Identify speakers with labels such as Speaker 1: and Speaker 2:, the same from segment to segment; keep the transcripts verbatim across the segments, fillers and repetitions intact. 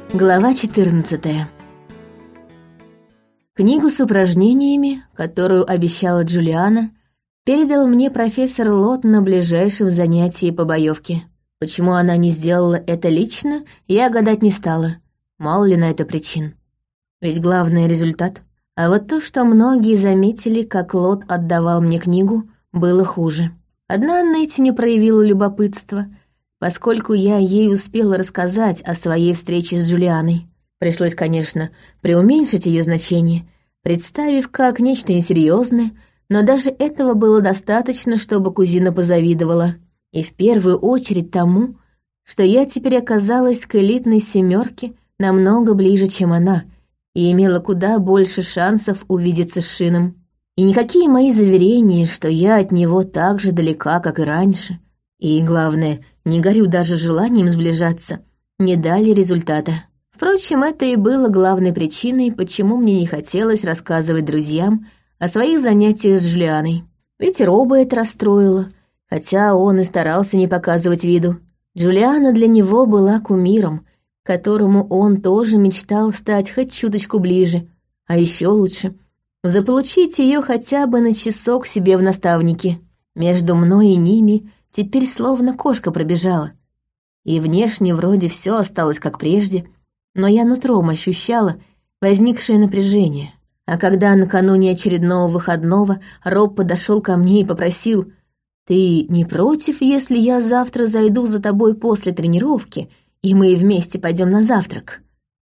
Speaker 1: Глава четырнадцатая. Книгу с упражнениями, которую обещала Джулиана, передал мне профессор Лот на ближайшем занятии по боевке. Почему она не сделала это лично, я гадать не стала. Мало ли на это причин. Ведь главный результат. А вот то, что многие заметили, как Лот отдавал мне книгу, было хуже. Одна Нетти не проявила любопытства, поскольку я ей успела рассказать о своей встрече с Джулианой. Пришлось, конечно, преуменьшить ее значение, представив как нечто несерьезное, но даже этого было достаточно, чтобы кузина позавидовала. И в первую очередь тому, что я теперь оказалась к элитной семерке намного ближе, чем она, и имела куда больше шансов увидеться с Шином. И никакие мои заверения, что я от него так же далека, как и раньше, и, главное, не горю даже желанием сближаться, не дали результата. Впрочем, это и было главной причиной, почему мне не хотелось рассказывать друзьям о своих занятиях с Джулианой. Ведь Роба это расстроило, хотя он и старался не показывать виду. Джулиана для него была кумиром, к которому он тоже мечтал стать хоть чуточку ближе, а еще лучше — заполучить ее хотя бы на часок себе в наставники. Между мной и ними теперь словно кошка пробежала. И внешне вроде все осталось как прежде, но я нутром ощущала возникшее напряжение. А когда накануне очередного выходного Роб подошел ко мне и попросил: «Ты не против, если я завтра зайду за тобой после тренировки, и мы вместе пойдем на завтрак?»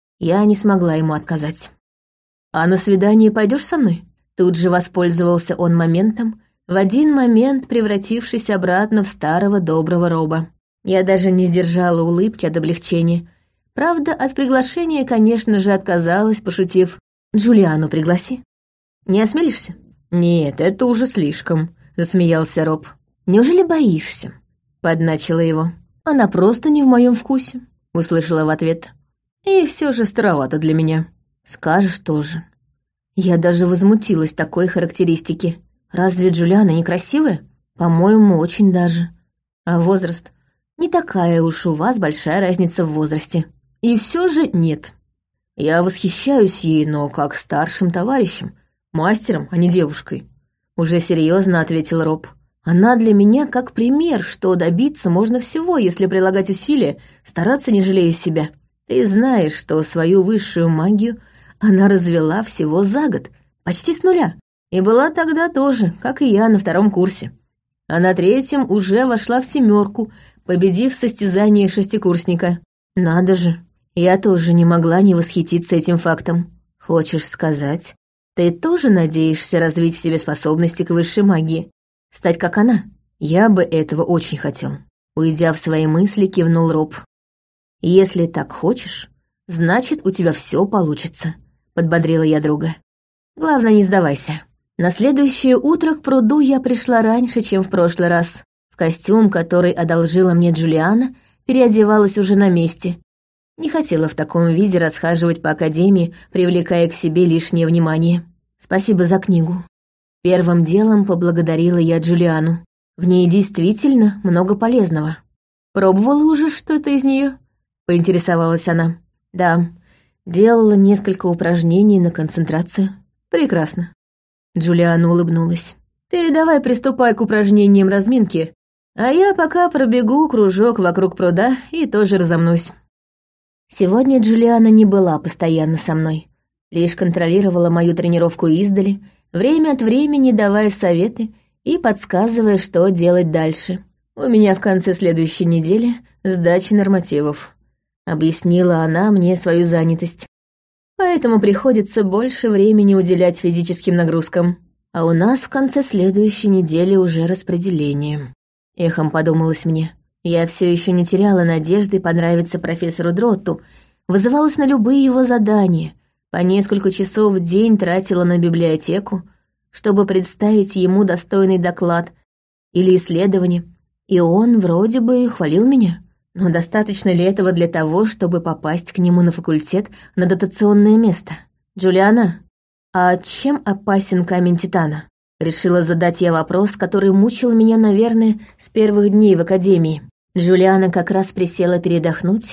Speaker 1: Я не смогла ему отказать. «А на свидание пойдешь со мной?» Тут же воспользовался он моментом, в один момент превратившись обратно в старого доброго Роба. Я даже не сдержала улыбки от облегчения. Правда, от приглашения, конечно же, отказалась, пошутив: «Джулиану пригласи». «Не осмелишься?» «Нет, это уже слишком», — засмеялся Роб. «Неужели боишься?» — подначила его. «Она просто не в моем вкусе», — услышала в ответ. «И все же старовато для меня». «Скажешь тоже». Я даже возмутилась такой характеристике. Разве Джулиана некрасивая? По-моему, очень даже. А возраст? Не такая уж у вас большая разница в возрасте. И все же нет. Я восхищаюсь ей, но как старшим товарищем, мастером, а не девушкой. Уже серьезно ответил Роб. Она для меня как пример, что добиться можно всего, если прилагать усилия, стараться не жалея себя. Ты знаешь, что свою высшую магию она развела всего за год, почти с нуля. И была тогда тоже, как и я, на втором курсе. А на третьем уже вошла в семерку, победив в состязании шестикурсника. Надо же, я тоже не могла не восхититься этим фактом. Хочешь сказать, ты тоже надеешься развить в себе способности к высшей магии? Стать как она? Я бы этого очень хотел. Уйдя в свои мысли, кивнул Роб. Если так хочешь, значит, у тебя все получится, подбодрила я друга. Главное, не сдавайся. На следующее утро к пруду я пришла раньше, чем в прошлый раз. В костюм, который одолжила мне Джулиана, переодевалась уже на месте. Не хотела в таком виде расхаживать по академии, привлекая к себе лишнее внимание. Спасибо за книгу. Первым делом поблагодарила я Джулиану. В ней действительно много полезного. Пробовала уже что-то из нее? Поинтересовалась она. Да, делала несколько упражнений на концентрацию. Прекрасно. Джулиана улыбнулась. «Ты давай приступай к упражнениям разминки, а я пока пробегу кружок вокруг пруда и тоже разомнусь». Сегодня Джулиана не была постоянно со мной, лишь контролировала мою тренировку издали, время от времени давая советы и подсказывая, что делать дальше. «У меня в конце следующей недели сдача нормативов», — объяснила она мне свою занятость. Поэтому приходится больше времени уделять физическим нагрузкам. А у нас в конце следующей недели уже распределение. Эхом подумалось мне. Я все еще не теряла надежды понравиться профессору Дротту, вызывалась на любые его задания, по несколько часов в день тратила на библиотеку, чтобы представить ему достойный доклад или исследование, и он вроде бы хвалил меня. Но достаточно ли этого для того, чтобы попасть к нему на факультет на дотационное место? «Джулиана, а чем опасен камень Титана?» Решила задать я вопрос, который мучил меня, наверное, с первых дней в академии. Джулиана как раз присела передохнуть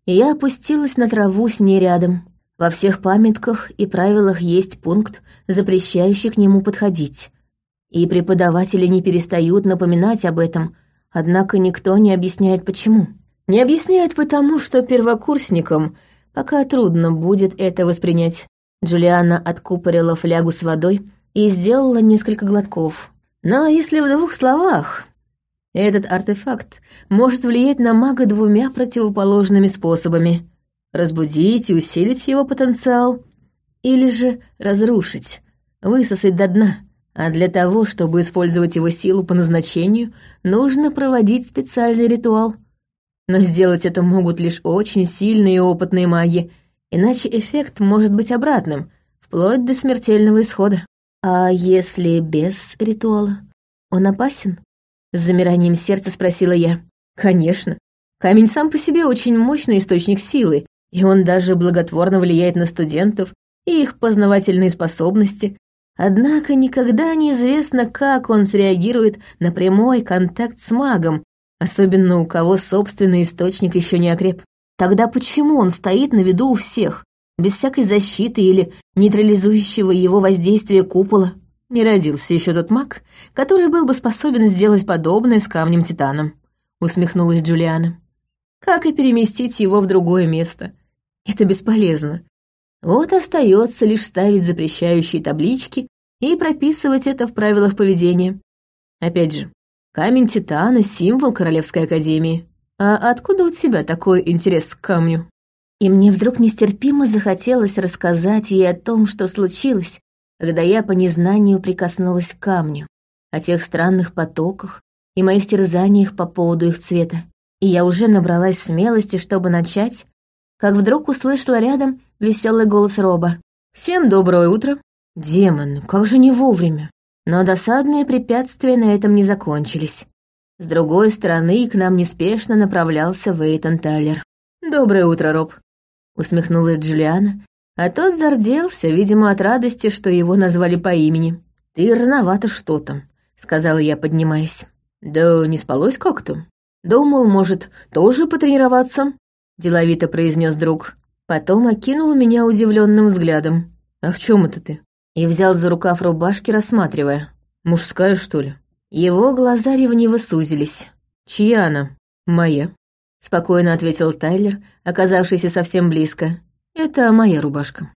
Speaker 1: и я опустилась на траву с ней рядом. Во всех памятках и правилах есть пункт, запрещающий к нему подходить. И преподаватели не перестают напоминать об этом, однако никто не объясняет, почему. Не объясняют потому, что первокурсникам пока трудно будет это воспринять. Джулиана откупорила флягу с водой и сделала несколько глотков. Но если в двух словах, этот артефакт может влиять на мага двумя противоположными способами. Разбудить и усилить его потенциал, или же разрушить, высосать до дна. А для того, чтобы использовать его силу по назначению, нужно проводить специальный ритуал. Но сделать это могут лишь очень сильные и опытные маги, иначе эффект может быть обратным, вплоть до смертельного исхода. А если без ритуала? Он опасен? С замиранием сердца спросила я. Конечно. Камень сам по себе очень мощный источник силы, и он даже благотворно влияет на студентов и их познавательные способности. Однако никогда неизвестно, как он среагирует на прямой контакт с магом, особенно у кого собственный источник еще не окреп. Тогда почему он стоит на виду у всех, без всякой защиты или нейтрализующего его воздействия купола? Не родился еще тот маг, который был бы способен сделать подобное с камнем-титаном, усмехнулась Джулиана. Как и переместить его в другое место? Это бесполезно. Вот остается лишь ставить запрещающие таблички и прописывать это в правилах поведения. Опять же, камень Титана — символ Королевской Академии. А откуда у тебя такой интерес к камню? И мне вдруг нестерпимо захотелось рассказать ей о том, что случилось, когда я по незнанию прикоснулась к камню, о тех странных потоках и моих терзаниях по поводу их цвета. И я уже набралась смелости, чтобы начать, как вдруг услышала рядом веселый голос Роба. «Всем доброе утро!» Демон, как же не вовремя! Но досадные препятствия на этом не закончились. С другой стороны к нам неспешно направлялся Вейтон Тайлер. «Доброе утро, Роб!» — усмехнулась Джулиана, а тот зарделся, видимо, от радости, что его назвали по имени. «Ты рановато что-то», — сказала я, поднимаясь. «Да не спалось как-то. Думал, может, тоже потренироваться?» — деловито произнес друг. Потом окинул меня удивленным взглядом. «А в чем это ты?» И взял за рукав рубашки, рассматривая. «Мужская, что ли?» Его глаза ревниво сузились. «Чья она?» «Моя», — спокойно ответил Тайлер, оказавшийся совсем близко. «Это моя рубашка».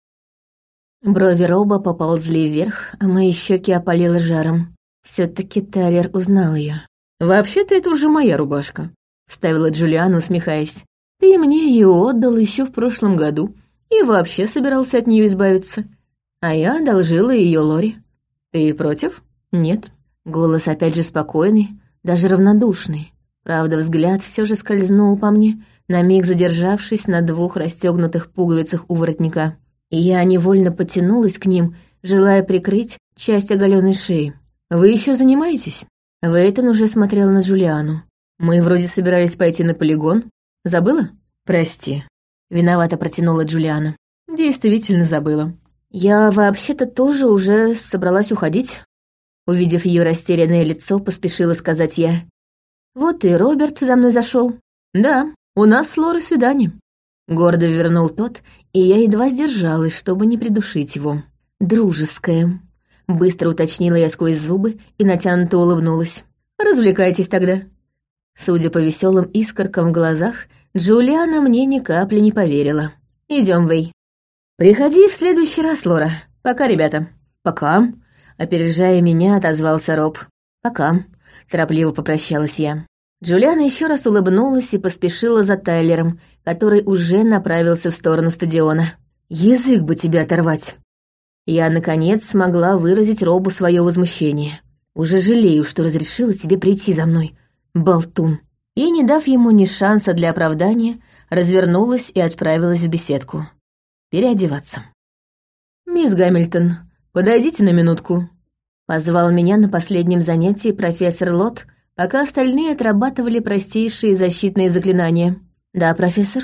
Speaker 1: Брови Роба поползли вверх, а мои щеки опалило жаром. Все-таки Тайлер узнал ее. «Вообще-то это уже моя рубашка», — вставила Джулиана, усмехаясь. «Ты мне ее отдал еще в прошлом году и вообще собирался от нее избавиться. А я одолжила ее Лори. Ты против?» «Нет». Голос опять же спокойный, даже равнодушный. Правда, взгляд все же скользнул по мне, на миг задержавшись на двух расстегнутых пуговицах у воротника. И я невольно потянулась к ним, желая прикрыть часть оголенной шеи. «Вы еще занимаетесь?» Вейтон уже смотрел на Джулиану. «Мы вроде собирались пойти на полигон. Забыла?» «Прости». Виновато протянула Джулиана. «Действительно забыла. Я вообще-то тоже уже собралась уходить». Увидев ее растерянное лицо, поспешила сказать я. «Вот и Роберт за мной зашел. Да, у нас с Лорой свидание». Гордо вернул тот, и я едва сдержалась, чтобы не придушить его. «Дружеское», — быстро уточнила я сквозь зубы и натянуто улыбнулась. «Развлекайтесь тогда». Судя по веселым искоркам в глазах, Джулиана мне ни капли не поверила. Идем, Вэй. «Приходи в следующий раз, Лора. Пока, ребята». «Пока», — опережая меня, отозвался Роб. «Пока», — торопливо попрощалась я. Джулиана еще раз улыбнулась и поспешила за Тайлером, который уже направился в сторону стадиона. «Язык бы тебе оторвать!» Я, наконец, смогла выразить Робу свое возмущение. «Уже жалею, что разрешила тебе прийти за мной, болтун». И, не дав ему ни шанса для оправдания, развернулась и отправилась в беседку. Переодеваться. «Мисс Гамильтон, подойдите на минутку», — позвал меня на последнем занятии профессор Лот, пока остальные отрабатывали простейшие защитные заклинания. «Да, профессор?»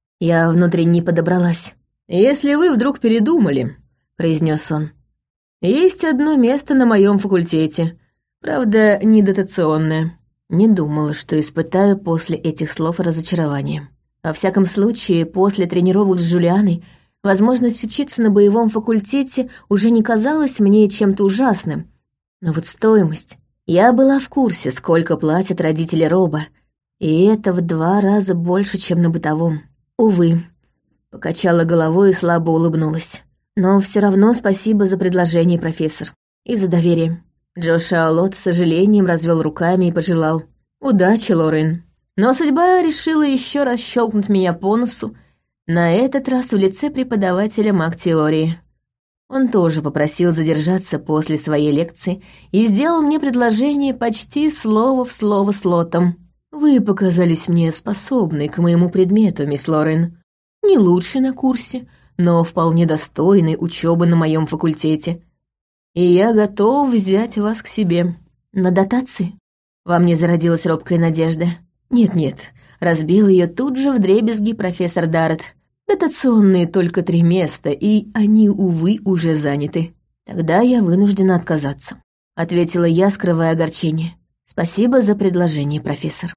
Speaker 1: Я внутренне подобралась. «Если вы вдруг передумали», — произнес он, — «есть одно место на моем факультете, правда, не дотационное». Не думала, что испытаю после этих слов разочарование. Во всяком случае, после тренировок с Джулианой возможность учиться на боевом факультете уже не казалась мне чем-то ужасным. Но вот стоимость... Я была в курсе, сколько платят родители Роба, и это в два раза больше, чем на бытовом. Увы, покачала головой и слабо улыбнулась. Но все равно спасибо за предложение, профессор, и за доверие. Джош Аолот с сожалением развел руками и пожелал: удачи, Лорен. Но судьба решила еще раз щелкнуть меня по носу, на этот раз в лице преподавателя маг-теории. Он тоже попросил задержаться после своей лекции и сделал мне предложение почти слово в слово с Лотом. «Вы показались мне способной к моему предмету, мисс Лорен. Не лучшей на курсе, но вполне достойной учебы на моем факультете. И я готов взять вас к себе. На дотации?» Во мне зародилась робкая надежда. «Нет-нет», — разбил ее тут же вдребезги профессор Дарретт. «Дотационные только три места, и они, увы, уже заняты. Тогда я вынуждена отказаться», — ответила я, скрывая огорчение. «Спасибо за предложение, профессор».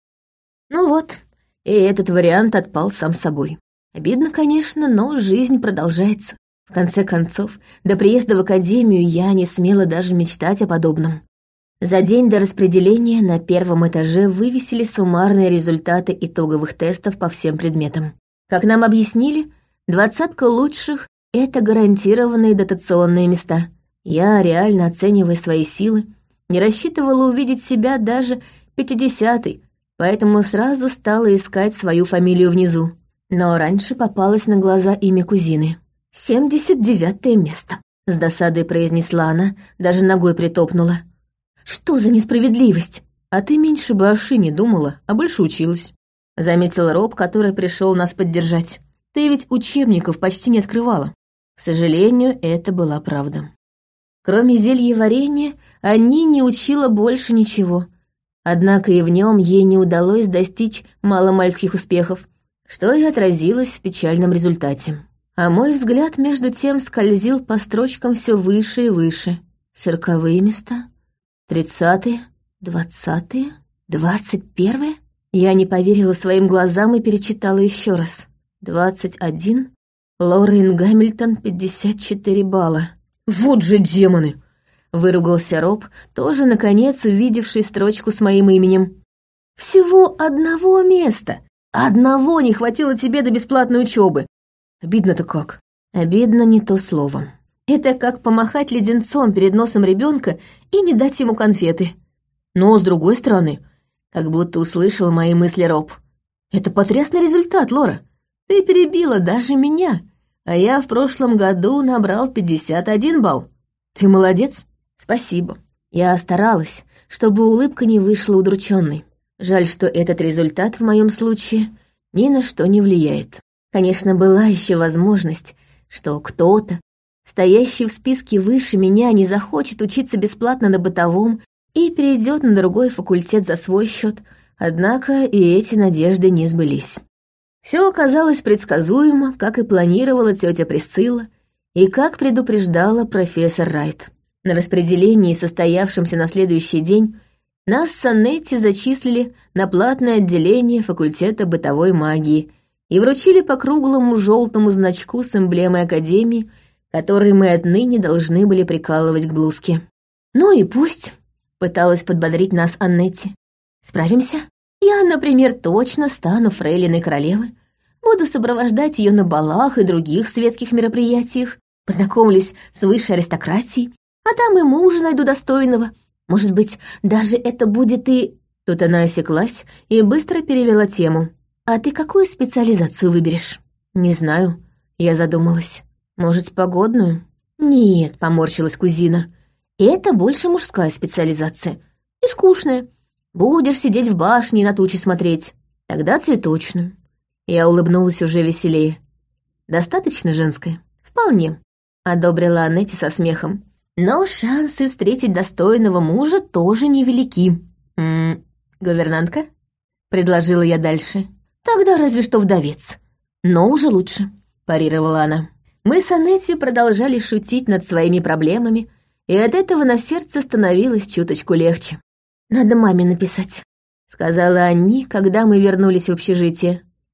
Speaker 1: Ну вот, и этот вариант отпал сам собой. Обидно, конечно, но жизнь продолжается. В конце концов, до приезда в академию я не смела даже мечтать о подобном. За день до распределения на первом этаже вывесили суммарные результаты итоговых тестов по всем предметам. Как нам объяснили, двадцатка лучших — это гарантированные дотационные места. Я, реально оценивая свои силы, не рассчитывала увидеть себя даже пятидесятой, поэтому сразу стала искать свою фамилию внизу. Но раньше попалось на глаза имя кузины. «Семьдесят девятое место», — с досадой произнесла она, даже ногой притопнула. «Что за несправедливость?» «А ты меньше бы о Шине думала, а больше училась», — заметил Роб, который пришел нас поддержать. «Ты ведь учебников почти не открывала». К сожалению, это была правда. Кроме зельеварения, Анни не учила больше ничего. Однако и в нем ей не удалось достичь маломальских успехов, что и отразилось в печальном результате. А мой взгляд, между тем, скользил по строчкам все выше и выше. Сороковые места, тридцатые, двадцатые, двадцать первые. Я не поверила своим глазам и перечитала еще раз. Двадцать один, Лорен Гамильтон, пятьдесят четыре балла. «Вот же демоны!» — выругался Роб, тоже, наконец, увидевший строчку с моим именем. «Всего одного места! Одного не хватило тебе до бесплатной учебы. Обидно-то как?» «Обидно не то слово. Это как помахать леденцом перед носом ребенка и не дать ему конфеты. Но, с другой стороны, как будто услышал мои мысли Роб. Это потрясный результат, Лора. Ты перебила даже меня, а я в прошлом году набрал пятьдесят один балл. Ты молодец. Спасибо. Я старалась, чтобы улыбка не вышла удрученной. Жаль, что этот результат в моем случае ни на что не влияет. Конечно, была еще возможность, что кто-то, стоящий в списке выше меня, не захочет учиться бесплатно на бытовом и перейдет на другой факультет за свой счет, однако и эти надежды не сбылись. Все оказалось предсказуемо, как и планировала тетя Присцилла, и как предупреждала профессор Райт. На распределении, состоявшемся на следующий день, нас с Аннетти зачислили на платное отделение факультета бытовой магии и вручили по круглому желтому значку с эмблемой Академии, который мы отныне должны были прикалывать к блузке. «Ну и пусть», — пыталась подбодрить нас Аннетти. «Справимся? Я, например, точно стану фрейлиной королевы, буду сопровождать ее на балах и других светских мероприятиях, познакомлюсь с высшей аристократией, а там и мужа найду достойного. Может быть, даже это будет и...» Тут она осеклась и быстро перевела тему. «А ты какую специализацию выберешь?» «Не знаю», — я задумалась. «Может, погодную?» «Нет», — поморщилась кузина. «Это больше мужская специализация. И скучная. Будешь сидеть в башне и на тучи смотреть. Тогда цветочную». Я улыбнулась уже веселее. «Достаточно женская?» «Вполне», — одобрила Аннетти со смехом. «Но шансы встретить достойного мужа тоже невелики». «М-м, гувернантка?» — предложила я дальше. «Тогда разве что вдовец. Но уже лучше», — парировала она. Мы с Аннетти продолжали шутить над своими проблемами, и от этого на сердце становилось чуточку легче. «Надо маме написать», — сказала Анни, когда мы вернулись в общежитие.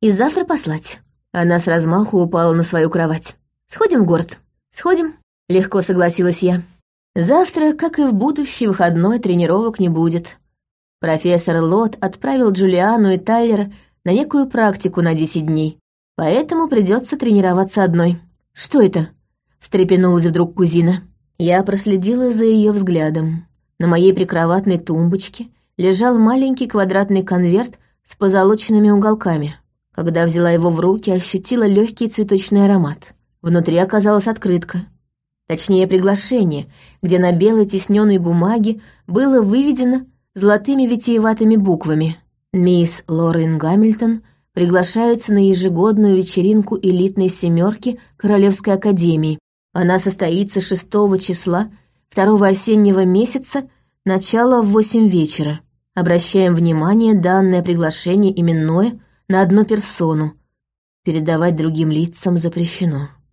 Speaker 1: и завтра послать». Она с размаху упала на свою кровать. «Сходим в город?» «Сходим», — легко согласилась я. «Завтра, как и в будущий выходной, тренировок не будет. Профессор Лот отправил Джулиану и Тайлера на некую практику на десять дней, поэтому придется тренироваться одной». «Что это?» — встрепенулась вдруг кузина. Я проследила за ее взглядом. На моей прикроватной тумбочке лежал маленький квадратный конверт с позолоченными уголками. Когда взяла его в руки, ощутила легкий цветочный аромат. Внутри оказалась открытка. Точнее, приглашение, где на белой тисненной бумаге было выведено золотыми витиеватыми буквами: «Мисс Лорен Гамильтон приглашается на ежегодную вечеринку элитной семерки Королевской академии. Она состоится шестого числа второго осеннего месяца, начало в восемь вечера. Обращаем внимание, данное приглашение именное на одну персону. Передавать другим лицам запрещено».